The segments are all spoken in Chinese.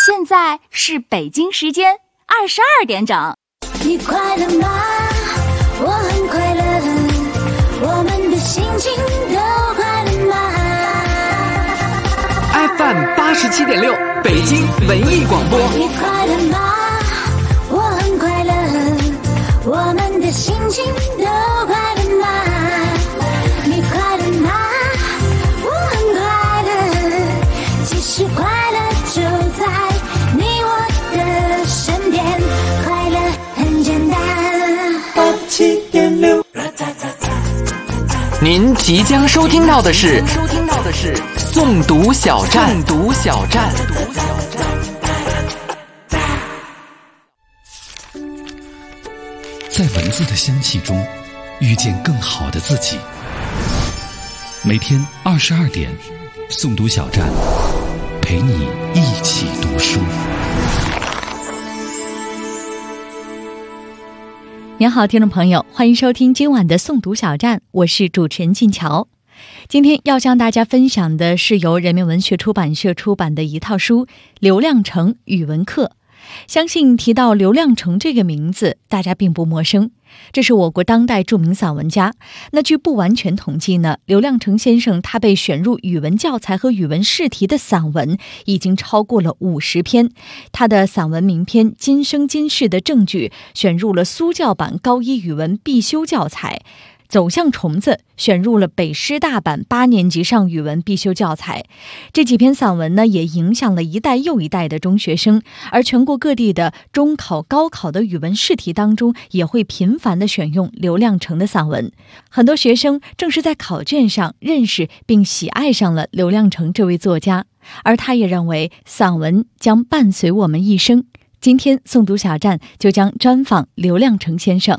现在是北京时间22点整。 你快乐吗？我很快乐，我们的心情都快乐吗？ FM 87.6北京文艺广播。 你快乐吗？我很快乐，我们的心情都快乐吗？你快乐吗？我很快乐，其实快乐就在你我的身边，快乐很简单。87.6。 您即将收听到的是诵读小站。 在文字的香气中遇见更好的自己。每天22点，诵读小站陪你一起读书。 您好，听众朋友，欢迎收听今晚的诵读小站，我是主持人静乔。今天要向大家分享的是由人民文学出版社出版的一套书《刘亮程语文课》。相信提到刘亮程这个名字，大家并不陌生。这是我国当代著名散文家。那据不完全统计呢，刘亮程先生他被选入语文教材和语文试题的散文已经超过了50篇。他的散文名篇《今生今世的证据》选入了苏教版高一语文必修教材。走向虫子选入了北师大版8年级上语文必修教材。这几篇散文呢，也影响了一代又一代的中学生，而全国各地的中考、高考的语文试题当中，也会频繁地选用刘亮程的散文。很多学生正是在考卷上认识并喜爱上了刘亮程这位作家，而他也认为散文将伴随我们一生。今天诵读小站就将专访刘亮程先生。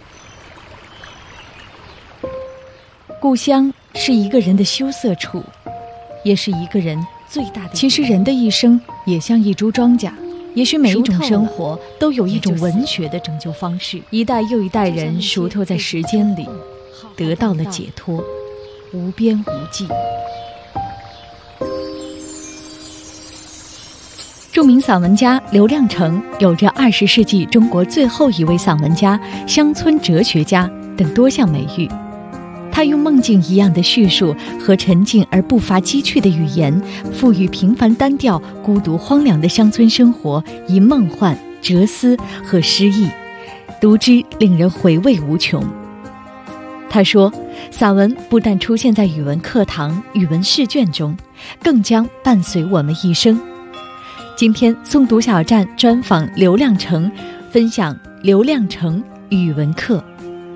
故乡是一个人的羞涩处，也是一个人最大的。其实人的一生也像一株庄稼，也许每一种生活都有一种文学的拯救方式。一代又一代人熟透在时间里，得到了解脱，无边无际。著名散文家刘亮程有着20世纪中国最后一位散文家、乡村哲学家等多项美誉。他用梦境一样的叙述和沉静而不乏机趣的语言，赋予平凡单调、孤独荒凉的乡村生活以梦幻、哲思和诗意，读之令人回味无穷。他说，散文不但出现在语文课堂、语文试卷中，更将伴随我们一生。今天诵读小站专访刘亮程，分享刘亮程语文课。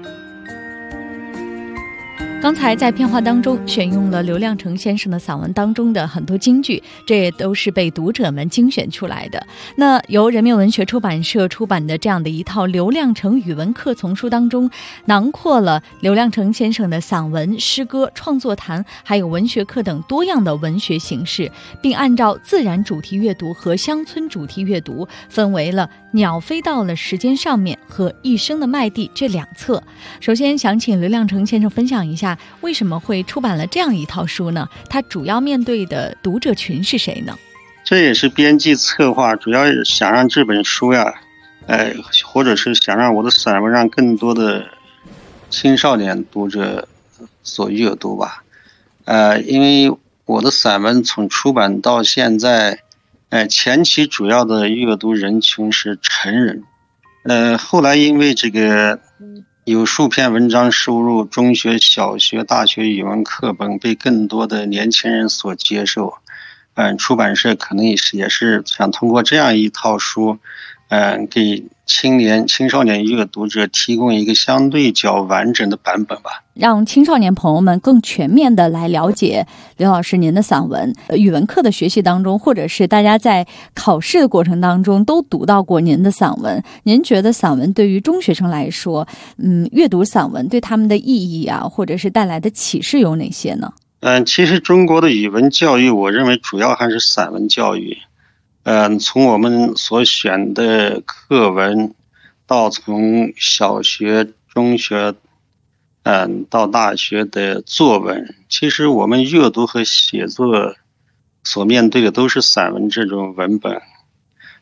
刚才在片花当中选用了刘亮程先生的散文当中的很多金句，这也都是被读者们精选出来的。那由人民文学出版社出版的这样的一套刘亮程语文课丛书当中，囊括了刘亮程先生的散文、诗歌、创作谈还有文学课等多样的文学形式，并按照自然主题阅读和乡村主题阅读分为了鸟飞到了时间上面和一生的麦地这2册。首先想请刘亮程先生分享一下，为什么会出版了这样一套书呢？它主要面对的读者群是谁呢？ 这也是编辑策划，主要想让这本书呀，或者是想让我的散文让更多的青少年读者所阅读吧。因为我的散文从出版到现在，前期主要的阅读人群是成人，后来因为这个有数篇文章收入中学、小学、大学语文课本，被更多的年轻人所接受。出版社可能也是想通过这样一套书，给青少年阅读者提供一个相对较完整的版本吧， 让青少年朋友们更全面的来了解刘老师您的散文。语文课的学习当中，或者是大家在考试的过程当中都读到过您的散文。您觉得散文对于中学生来说，阅读散文对他们的意义啊，或者是带来的启示有哪些呢？ 其实中国的语文教育，我认为主要还是散文教育。从我们所选的课文，到从小学、中学，到大学的作文，其实我们阅读和写作所面对的都是散文这种文本。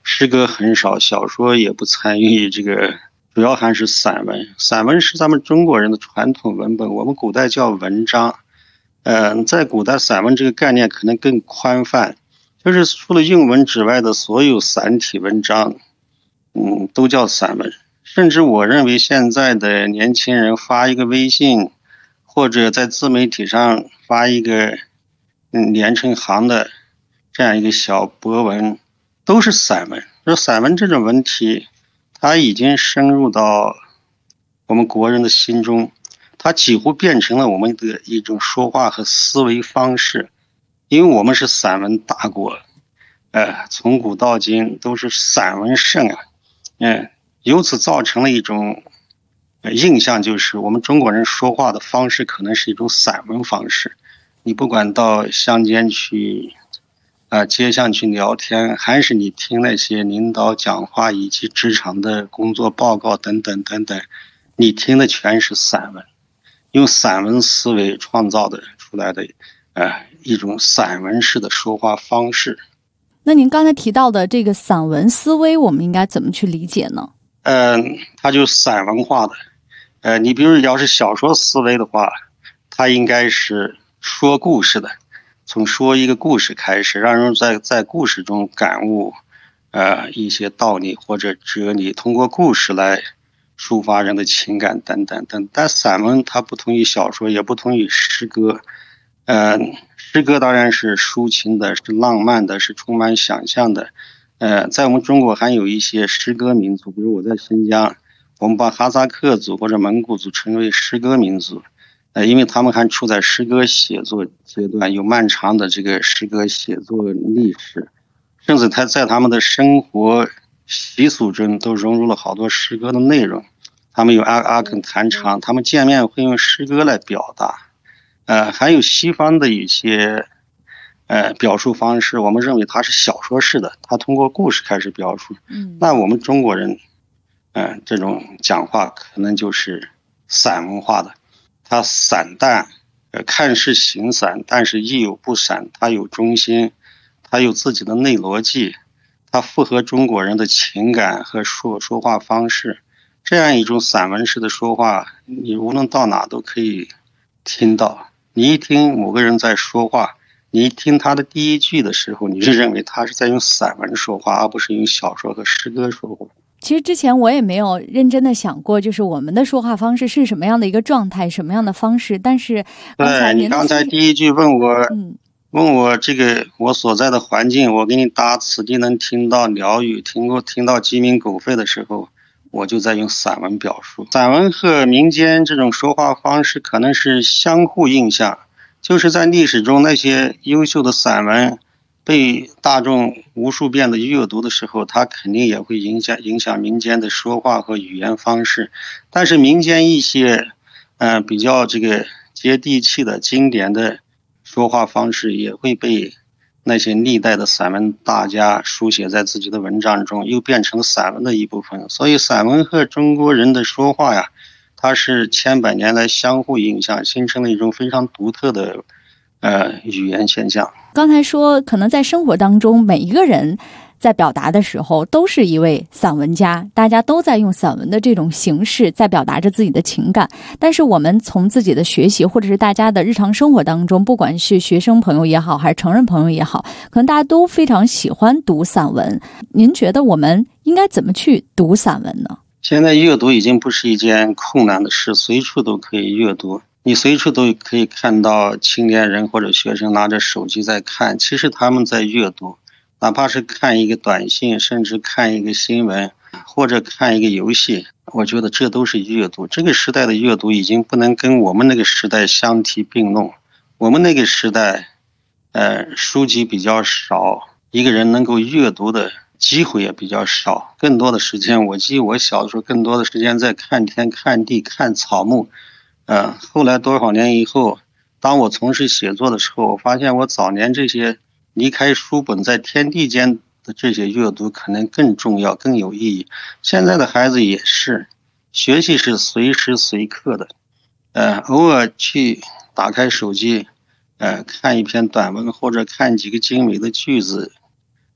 诗歌很少，小说也不参与，这个主要还是散文。散文是咱们中国人的传统文本，我们古代叫文章。在古代散文这个概念可能更宽泛，就是除了韵文之外的所有散体文章，都叫散文。甚至我认为现在的年轻人发一个微信，或者在自媒体上发一个连成行的这样一个小博文，都是散文。说散文这种文体，它已经深入到我们国人的心中，它几乎变成了我们的一种说话和思维方式。因为我们是散文大国，从古到今都是散文盛啊，由此造成了一种印象，就是我们中国人说话的方式可能是一种散文方式。你不管到乡间去街上去聊天，还是你听那些领导讲话以及职场的工作报告等等等等，你听的全是散文，用散文思维创造的出来的一种散文式的说话方式。 那您刚才提到的这个散文思维，我们应该怎么去理解呢？ 它就散文化的。你比如要是小说思维的话，它应该是说故事的，从说一个故事开始，让人在故事中感悟一些道理或者哲理，通过故事来抒发人的情感等等等。但散文它不同于小说，也不同于诗歌。诗歌当然是抒情的，是浪漫的，是充满想象的。在我们中国还有一些诗歌民族，比如我在新疆，我们把哈萨克族或者蒙古族称为诗歌民族，因为他们还处在诗歌写作阶段，有漫长的这个诗歌写作历史，甚至在他们的生活习俗中都融入了好多诗歌的内容。他们有阿肯弹唱，他们见面会用诗歌来表达。还有西方的一些表述方式，我们认为它是小说式的，它通过故事开始表述。那我们中国人这种讲话可能就是散文化的，它散淡，看似形散，但是亦有不散，它有中心，它有自己的内逻辑，它符合中国人的情感和说话方式。这样一种散文式的说话，你无论到哪都可以听到。你一听某个人在说话，你一听他的第一句的时候，你就认为他是在用散文说话，而不是用小说和诗歌说话。 其实之前我也没有认真的想过，就是我们的说话方式是什么样的一个状态，什么样的方式。但是你刚才第一句问我这个我所在的环境，我给你答此地能听到鸟语，听到鸡鸣狗吠的时候，我就在用散文表述。散文和民间这种说话方式可能是相互影响，就是在历史中那些优秀的散文被大众无数遍的阅读的时候，它肯定也会影响民间的说话和语言方式。但是民间一些比较这个接地气的经典的说话方式也会被那些历代的散文大家书写在自己的文章中，又变成散文的一部分。所以散文和中国人的说话呀，它是千百年来相互影响，形成了一种非常独特的语言现象。 刚才说可能在生活当中每一个人在表达的时候都是一位散文家，大家都在用散文的这种形式在表达着自己的情感。但是我们从自己的学习或者是大家的日常生活当中，不管是学生朋友也好还是成人朋友也好，可能大家都非常喜欢读散文。您觉得我们应该怎么去读散文呢？ 现在阅读已经不是一件困难的事，随处都可以阅读，你随处都可以看到青年人或者学生拿着手机在看，其实他们在阅读，哪怕是看一个短信，甚至看一个新闻，或者看一个游戏，我觉得这都是阅读。这个时代的阅读已经不能跟我们那个时代相提并论。我们那个时代书籍比较少，一个人能够阅读的机会也比较少，更多的时间，我记得我小的时候更多的时间在看天看地看草木。后来多少年以后，当我从事写作的时候，我发现我早年这些离开书本在天地间的这些阅读可能更重要更有意义。现在的孩子也是，学习是随时随刻的，偶尔去打开手机看一篇短文或者看几个精美的句子，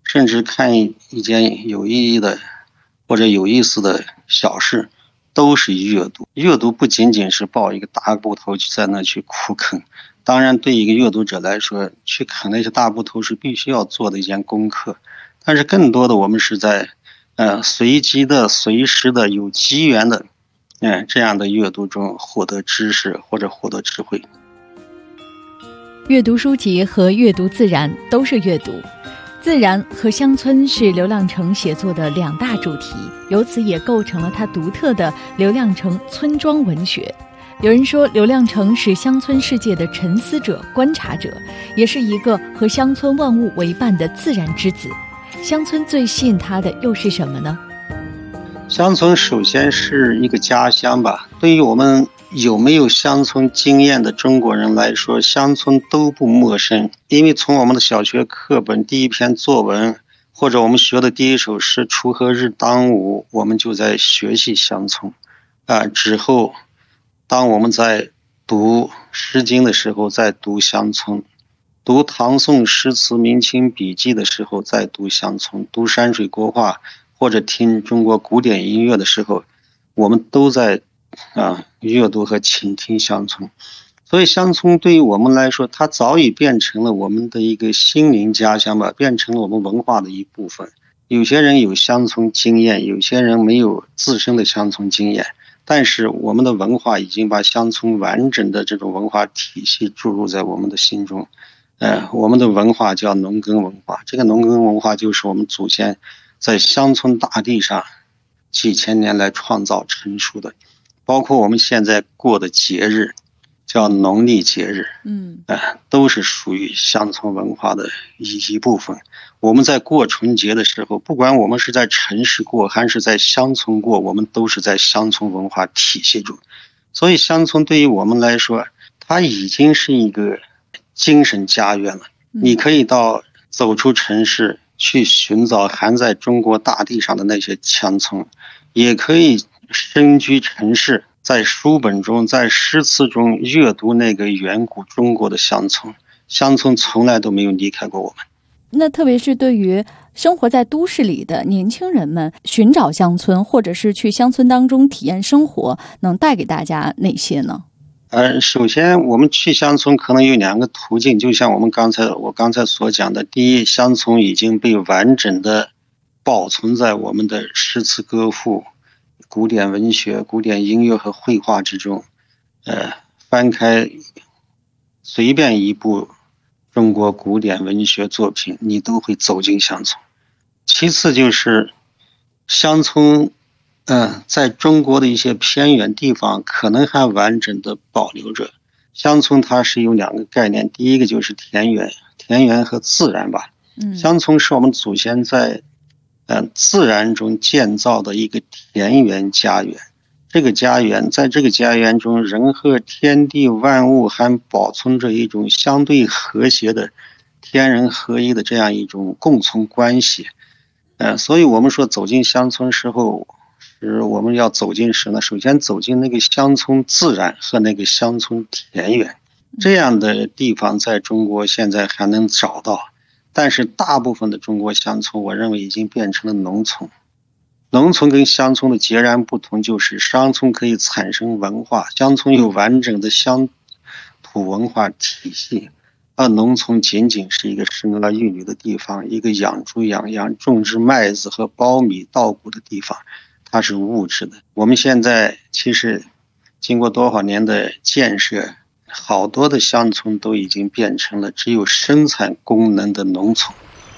甚至看一件有意义的或者有意思的小事，都是阅读。阅读不仅仅是抱一个大部头在那去苦啃，当然对一个阅读者来说，去啃那些大部头是必须要做的一件功课，但是更多的我们是在随机的、随时的、有机缘的这样的阅读中获得知识或者获得智慧。 阅读书籍和阅读自然都是阅读。自然和乡村是刘亮程写作的两大主题，由此也构成了他独特的刘亮程村庄文学。有人说，刘亮程是乡村世界的沉思者、观察者，也是一个和乡村万物为伴的自然之子。乡村最吸引他的又是什么呢？ 乡村首先是一个家乡吧，对于我们有没有乡村经验的中国人来说，乡村都不陌生。因为从我们的小学课本第一篇作文，或者我们学的第一首诗《锄禾日当午》，我们就在学习乡村。之后当我们在读《诗经》的时候，在读乡村；读唐宋诗词明清笔记的时候，在读乡村；读山水国画或者听中国古典音乐的时候，我们都在阅读和倾听乡村。所以乡村对于我们来说，它早已变成了我们的一个心灵家乡吧，变成了我们文化的一部分。有些人有乡村经验，有些人没有自身的乡村经验，但是我们的文化已经把乡村完整的这种文化体系注入在我们的心中。我们的文化叫农耕文化，这个农耕文化就是我们祖先在乡村大地上几千年来创造成熟的。包括我们现在过的节日叫农历节日，都是属于乡村文化的一部分。我们在过春节的时候，不管我们是在城市过还是在乡村过，我们都是在乡村文化体系中。所以乡村对于我们来说，它已经是一个精神家园了。你可以走出城市去寻找还在中国大地上的那些乡村，也可以身居城市，在书本中在诗词中阅读那个远古中国的乡村。乡村从来都没有离开过我们。 那特别是对于生活在都市里的年轻人们，寻找乡村或者是去乡村当中体验生活，能带给大家哪些呢？ 首先我们去乡村可能有两个途径，就像我刚才所讲的，第一，乡村已经被完整的保存在我们的诗词歌赋、古典文学、古典音乐和绘画之中。翻开随便一部中国古典文学作品，你都会走进乡村。其次就是乡村在中国的一些偏远地方可能还完整的保留着。乡村它是有两个概念，第一个就是田园和自然吧。乡村是我们祖先在自然中建造的一个田园家园。这个家园，在这个家园中，人和天地万物还保存着一种相对和谐的天人合一的这样一种共存关系。所以我们说走进乡村时候，是我们要走进时呢，首先走进那个乡村自然和那个乡村田园。这样的地方在中国现在还能找到，但是大部分的中国乡村我认为已经变成了农村。农村跟乡村的截然不同，就是乡村可以产生文化，乡村有完整的乡土文化体系，而农村仅仅是一个生儿育女的地方，一个养猪养羊、种植麦子和苞米稻谷的地方，它是物质的。我们现在其实经过多少年的建设，好多的乡村都已经变成了只有生产功能的农村。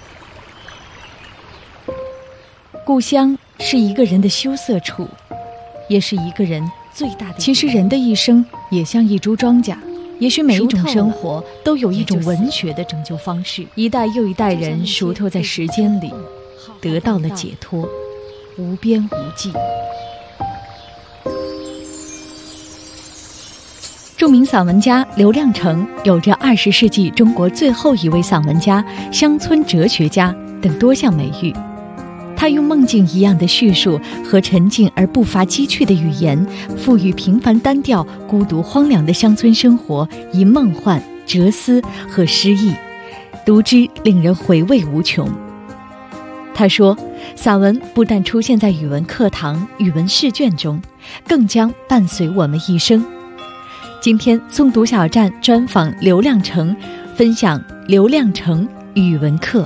故乡是一个人的羞涩处，也是一个人最大的。其实人的一生也像一株庄稼，也许每一种生活都有一种文学的拯救方式，一代又一代人熟透在时间里，得到了解脱，无边无际。著名散文家刘亮程有着20世纪中国最后一位散文家、乡村哲学家等多项美誉。他用梦境一样的叙述和沉静而不乏机趣的语言，赋予平凡单调、孤独荒凉的乡村生活以梦幻、哲思和诗意，读之令人回味无穷。 他说，散文不但出现在语文课堂、语文试卷中，更将伴随我们一生。今天诵读小站专访刘亮程，分享刘亮程语文课。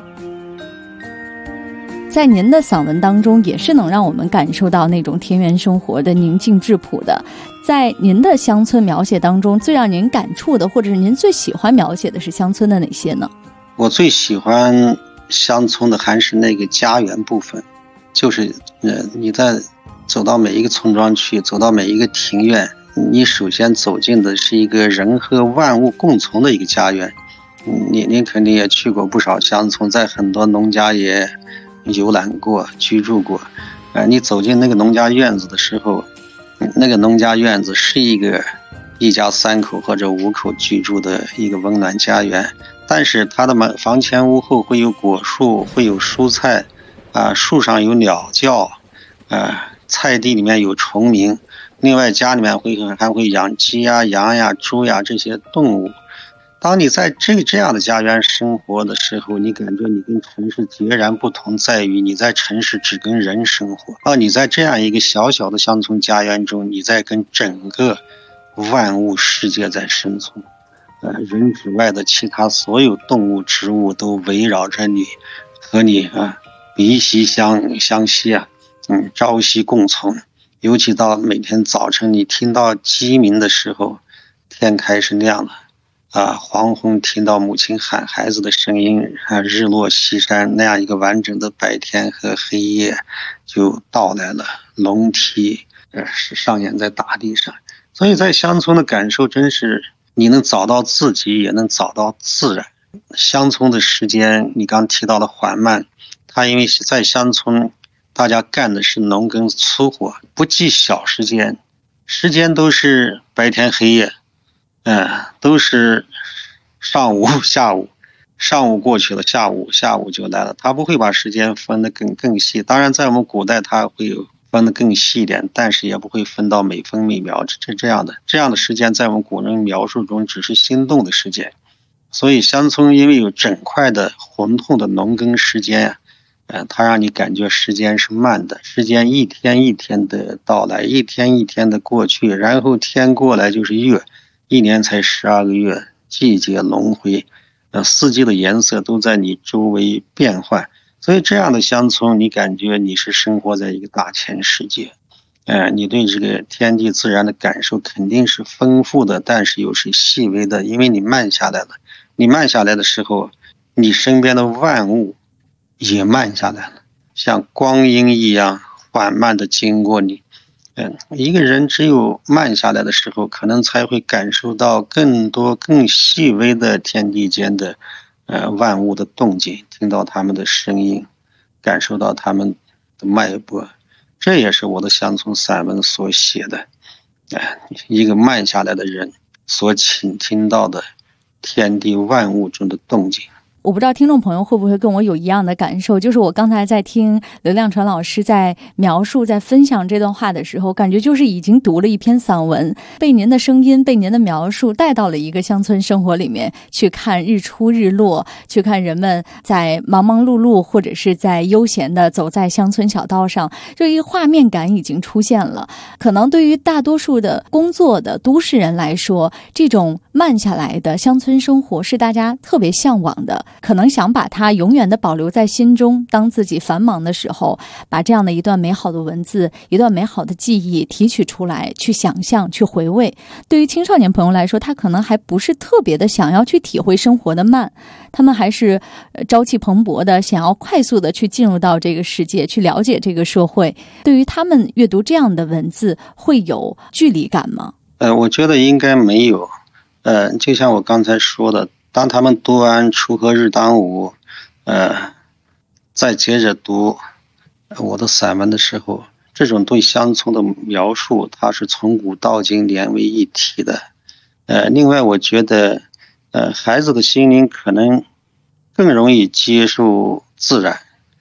在您的散文当中，也是能让我们感受到那种田园生活的宁静质朴的。在您的乡村描写当中，最让您感触的，或者是您最喜欢描写的是乡村的哪些呢？ 我最喜欢乡村的还是那个家园部分，就是你在走到每一个村庄去，走到每一个庭院，你首先走进的是一个人和万物共存的一个家园。您肯定也去过不少乡村，在很多农家也游览过、居住过。你走进那个农家院子的时候，那个农家院子是一家3口或者5口居住的一个温暖家园，但是它的房前屋后会有果树，会有蔬菜，树上有鸟叫，菜地里面有虫鸣。另外家里面还会养鸡呀、羊呀、猪呀这些动物。当你在这样的家园生活的时候，你感觉你跟城市截然不同，在于你在城市只跟人生活，你在这样一个小小的乡村家园中，你在跟整个万物世界在生存。人之外的其他所有动物植物都围绕着你，和你鼻息相吸朝夕共存。尤其到每天早晨你听到鸡鸣的时候，天开始亮了，黄昏听到母亲喊孩子的声音，日落西山，那样一个完整的白天和黑夜就到来了，龙啼是上演在大地上。所以在乡村的感受真是你能找到自己，也能找到自然。乡村的时间你刚提到的缓慢，它因为在乡村大家干的是农耕粗活，不计小时间，时间都是白天黑夜，都是上午下午，上午过去了，下午就来了，他不会把时间分得更细。当然在我们古代他会有分得更细一点，但是也不会分到每分每秒，这样的时间在我们古人描述中只是心动的时间。所以乡村因为有整块的混沌的农耕时间它让你感觉时间是慢的，时间一天一天的到来，一天一天的过去，然后天过来就是月，一年才12个月，季节轮回，四季的颜色都在你周围变换。所以这样的乡村，你感觉你是生活在一个大千世界，你对这个天地自然的感受肯定是丰富的，但是又是细微的，因为你慢下来了。你慢下来的时候，你身边的万物也慢下来了，像光阴一样缓慢的经过你。一个人只有慢下来的时候，可能才会感受到更多更细微的天地间的万物的动静，听到他们的声音，感受到他们的脉搏。这也是我的乡村散文所写的，一个慢下来的人所倾听到的天地万物中的动静。 我不知道听众朋友会不会跟我有一样的感受，就是我刚才在听刘亮程老师在描述在分享这段话的时候，感觉就是已经读了一篇散文，被您的声音被您的描述带到了一个乡村生活里面去，看日出日落，去看人们在忙忙碌碌或者是在悠闲的走在乡村小道上，这一个画面感已经出现了。可能对于大多数的工作的都市人来说，这种慢下来的乡村生活是大家特别向往的，可能想把它永远的保留在心中，当自己繁忙的时候，把这样的一段美好的文字，一段美好的记忆提取出来，去想象，去回味。对于青少年朋友来说，他可能还不是特别的想要去体会生活的慢，他们还是朝气蓬勃的想要快速的去进入到这个世界，去了解这个社会。对于他们阅读这样的文字会有距离感吗？ 我觉得应该没有。就像我刚才说的，当他们读完锄禾日当午，再接着读我的散文的时候，这种对乡村的描述，它是从古到今连为一体的。另外我觉得孩子的心灵可能更容易接受自然。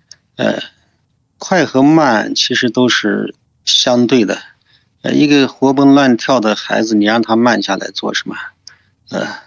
快和慢其实都是相对的。一个活蹦乱跳的孩子，你让他慢下来做什么？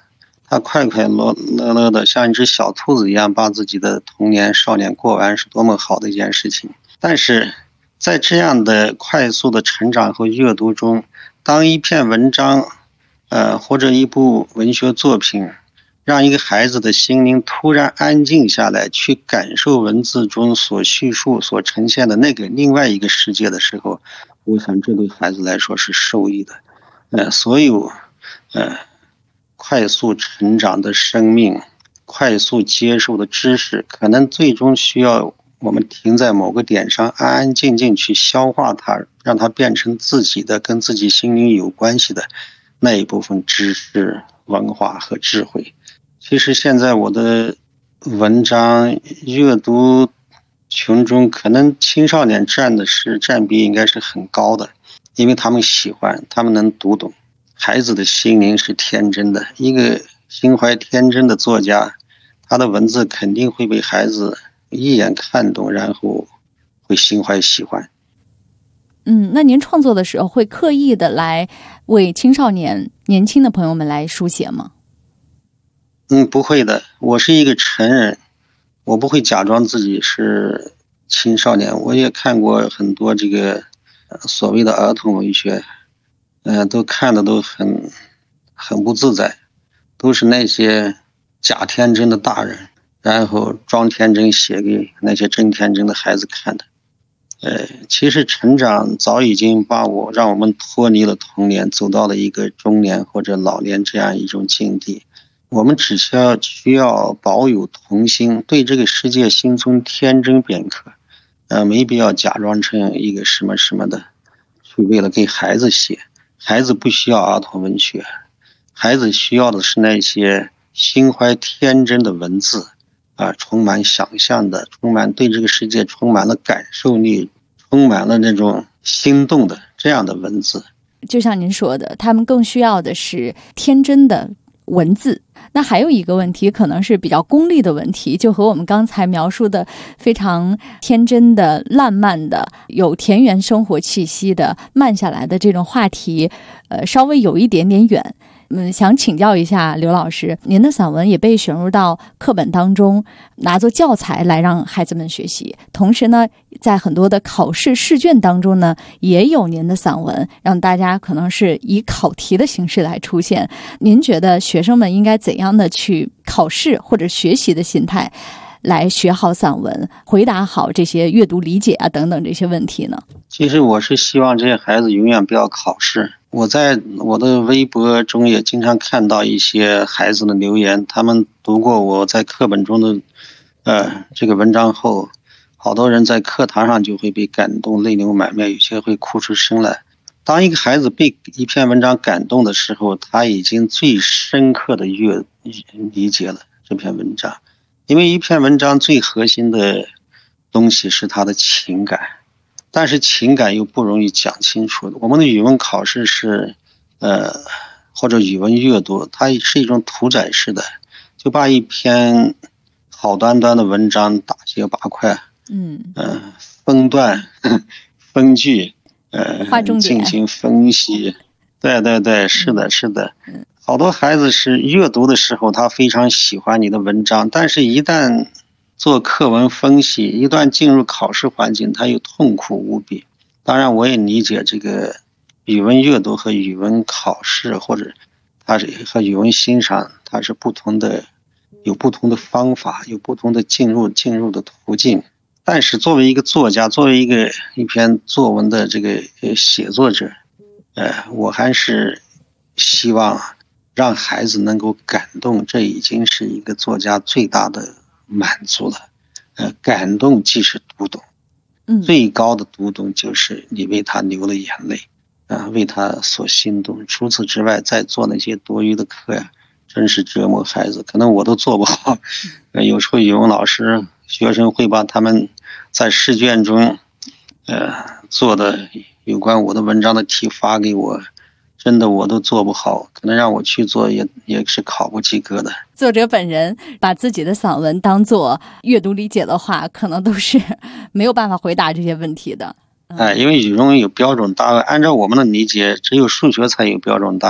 他快快乐乐的像一只小兔子一样把自己的童年少年过完，是多么好的一件事情。但是在这样的快速的成长和阅读中，当一篇文章或者一部文学作品让一个孩子的心灵突然安静下来，去感受文字中所叙述所呈现的那个另外一个世界的时候，我想这对孩子来说是受益的。所有快速成长的生命，快速接受的知识，可能最终需要我们停在某个点上，安安静静去消化它，让它变成自己的跟自己心灵有关系的那一部分知识、文化和智慧。其实现在我的文章阅读群中，可能青少年占比应该是很高的，因为他们喜欢，他们能读懂。孩子的心灵是天真的，一个心怀天真的作家，他的文字肯定会被孩子一眼看懂，然后会心怀喜欢。 那您创作的时候会刻意的来为青少年、年轻的朋友们来书写吗？ 不会的，我是一个成人，我不会假装自己是青少年。我也看过很多这个所谓的儿童文学，都看的都很不自在，都是那些假天真的大人，然后装天真写给那些真天真的孩子看的。其实成长早已经让我们脱离了童年，走到了一个中年或者老年这样一种境地。我们只需要保有童心，对这个世界心存天真便可。没必要假装成一个什么什么的，去为了给孩子写。孩子不需要儿童文学，孩子需要的是那些心怀天真的文字充满想象的，对这个世界充满了感受力，充满了那种心动的这样的文字。 就像您说的，他们更需要的是天真的文字。那还有一个问题，可能是比较功利的问题，就和我们刚才描述的非常天真的、烂漫的、有田园生活气息的、慢下来的这种话题，稍微有一点点远。想请教一下刘老师，您的散文也被选入到课本当中，拿作教材来让孩子们学习。同时呢，在很多的考试试卷当中呢，也有您的散文，让大家可能是以考题的形式来出现。您觉得学生们应该怎样的去考试或者学习的心态来学好散文，回答好这些阅读理解等等这些问题呢？ 其实我是希望这些孩子永远不要考试。我在我的微博中也经常看到一些孩子的留言，他们读过我在课本中的这个文章后，好多人在课堂上就会被感动，泪流满面，有些会哭出声来。当一个孩子被一篇文章感动的时候，他已经最深刻的理解了这篇文章。因为一篇文章最核心的东西是他的情感，但是情感又不容易讲清楚。我们的语文考试是或者语文阅读，它是一种屠宰式的，就把一篇好端端的文章大卸八块，分段分句， 划重点， 进行分析。对，是的。好多孩子是阅读的时候他非常喜欢你的文章，但是一旦做课文分析，一旦进入考试环境，他又痛苦无比。当然我也理解这个语文阅读和语文考试，或者它是和语文欣赏，它是不同的，有不同的方法，有不同的进入的途径。但是作为一个作家，作为一篇作文的这个写作者，我还是希望让孩子能够感动，这已经是一个作家最大的满足了。感动即是读懂，最高的读懂就是你为他流了眼泪，为他所心动。除此之外，再做那些多余的课呀，真是折磨孩子，可能我都做不好。有时候语文老师、学生会把他们在试卷中做的有关我的文章的题发给我，真的我都做不好，可能让我去做也是考不及格的。 作者本人把自己的散文当作阅读理解的话，可能都是没有办法回答这些问题的。因为语文有标准答案，按照我们的理解，只有数学才有标准答案。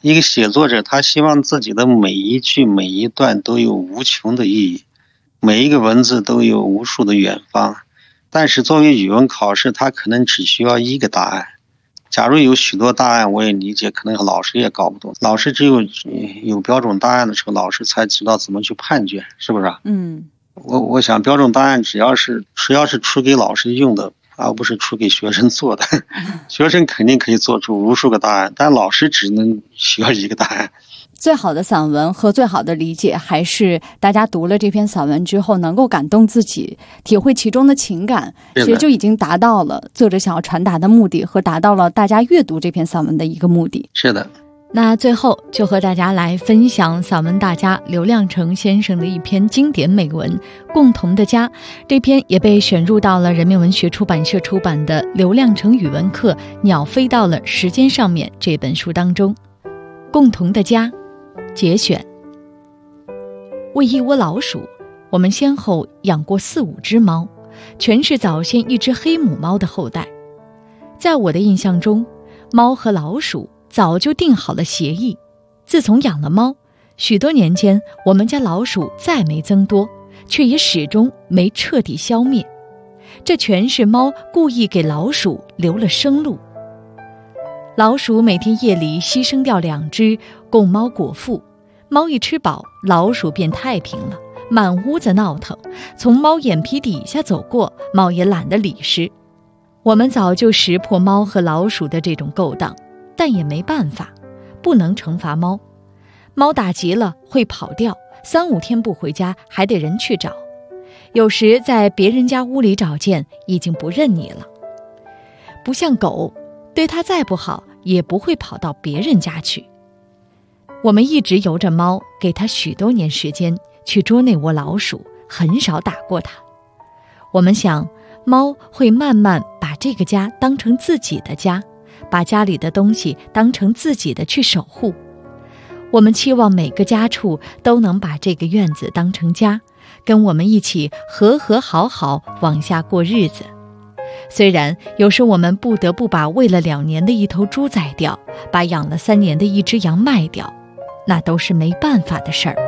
一个写作者，他希望自己的每一句每一段都有无穷的意义，每一个文字都有无数的远方。但是作为语文考试，他可能只需要一个答案。假如有许多答案，我也理解，可能老师也搞不懂。老师只有标准答案的时候，老师才知道怎么去判卷，是不是？我想标准答案只要是出给老师用的，而不是出给学生做的。学生肯定可以做出无数个答案，但老师只能需要一个答案。 最好的散文和最好的理解，还是大家读了这篇散文之后能够感动自己，体会其中的情感，其实就已经达到了作者想要传达的目的，和达到了大家阅读这篇散文的一个目的。 是的。 那最后就和大家来分享散文大家刘亮程先生的一篇经典美文《共同的家》，这篇也被选入到了人民文学出版社出版的刘亮程语文课《鸟飞到了时间上面》这本书当中。共同的家节选。为一窝老鼠，我们先后养过4、5只猫，全是早先一只黑母猫的后代。在我的印象中，猫和老鼠早就定好了协议。自从养了猫，许多年间我们家老鼠再没增多，却也始终没彻底消灭。这全是猫故意给老鼠留了生路。老鼠每天夜里牺牲掉2只供猫果腹，猫一吃饱，老鼠便太平了，满屋子闹腾，从猫眼皮底下走过，猫也懒得理事。我们早就识破猫和老鼠的这种勾当，但也没办法，不能惩罚猫。猫打急了会跑掉，3、5天不回家，还得人去找。有时在别人家屋里找见，已经不认你了。不像狗，对它再不好，也不会跑到别人家去。我们一直由着猫，给它许多年时间去捉那窝老鼠，很少打过它。我们想，猫会慢慢把这个家当成自己的家，把家里的东西当成自己的去守护。我们期望每个家畜都能把这个院子当成家，跟我们一起和和好好往下过日子。虽然有时我们不得不把喂了2年的一头猪宰掉，把养了3年的一只羊卖掉，那都是没办法的事儿。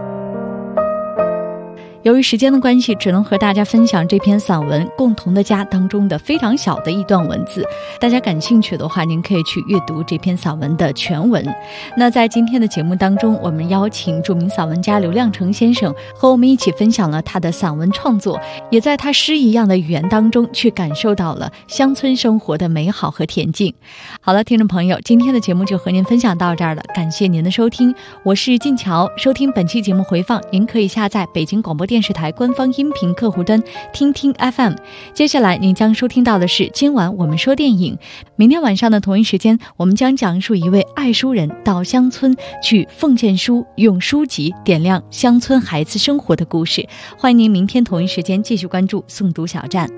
由于时间的关系，只能和大家分享这篇散文《共同的家》当中的非常小的一段文字。大家感兴趣的话，您可以去阅读这篇散文的全文。那在今天的节目当中，我们邀请著名散文家刘亮程先生和我们一起分享了他的散文创作，也在他诗一样的语言当中去感受到了乡村生活的美好和恬静。好了，听众朋友，今天的节目就和您分享到这儿了，感谢您的收听，我是静乔。收听本期节目回放，您可以下载北京广播电视台官方音频客户端听听 FM。 接下来您将收听到的是今晚我们说电影。明天晚上的同一时间，我们将讲述一位爱书人到乡村去奉献书，用书籍点亮乡村孩子生活的故事。欢迎您明天同一时间继续关注诵读小站。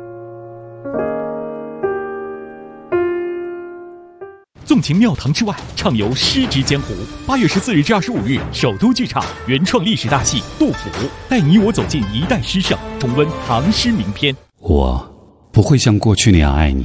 纵情庙堂之外，畅游诗之江湖。8月14日至25日，首都剧场原创历史大戏《杜甫》，带你我走进一代诗圣，重温唐诗名篇。 我不会像过去那样爱你。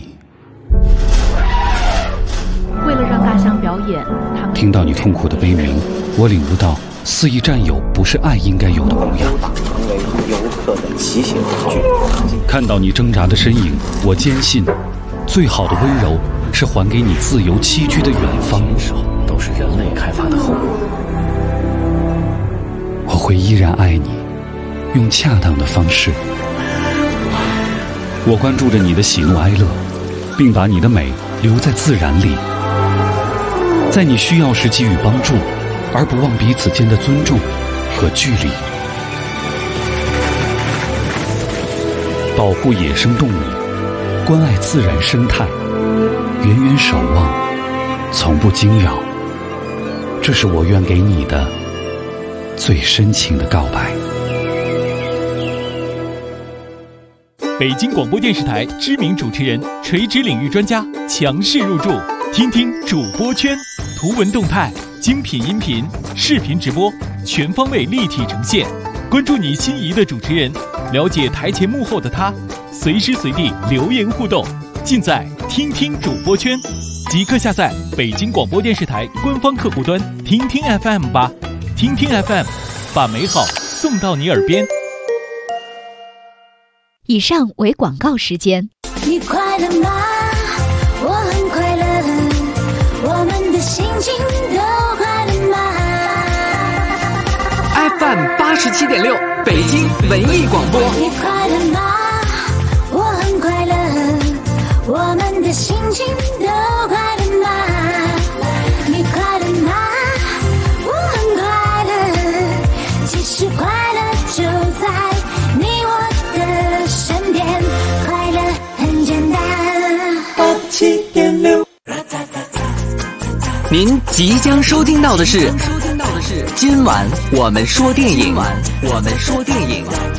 为了让大象表演， 听到你痛苦的悲鸣，我领悟到肆意占有不是爱应该有的模样。 成为游客的骑行工具。 看到你挣扎的身影，我坚信，最好的温柔是还给你自由栖居的远方。 都是人类开发的后果。 我会依然爱你，用恰当的方式。我关注着你的喜怒哀乐，并把你的美留在自然里，在你需要时给予帮助，而不忘彼此间的尊重和距离。保护野生动物，关爱自然生态，远远守望，从不惊扰，这是我愿给你的最深情的告白。 北京广播电视台知名主持人、垂直领域专家强势入驻，听听主播圈，图文动态、精品音频、视频直播，全方位立体呈现。关注你心仪的主持人，了解台前幕后的他，随时随地留言互动，尽在听听主播圈。 即刻下载北京广播电视台官方客户端听听 FM 吧，听听 FM， 把美好送到你耳边。 以上为广告时间。 你快乐吗？我很快乐，我们的心情都快乐吗？ FM 87.6，北京文艺广播。 你快乐吗？我很快乐，我们的心情都快乐吗？你快乐吗？我很快乐，其实快乐就在你我的身边，快乐很简单。87.6， 您即将收听到的是今晚我们说电影。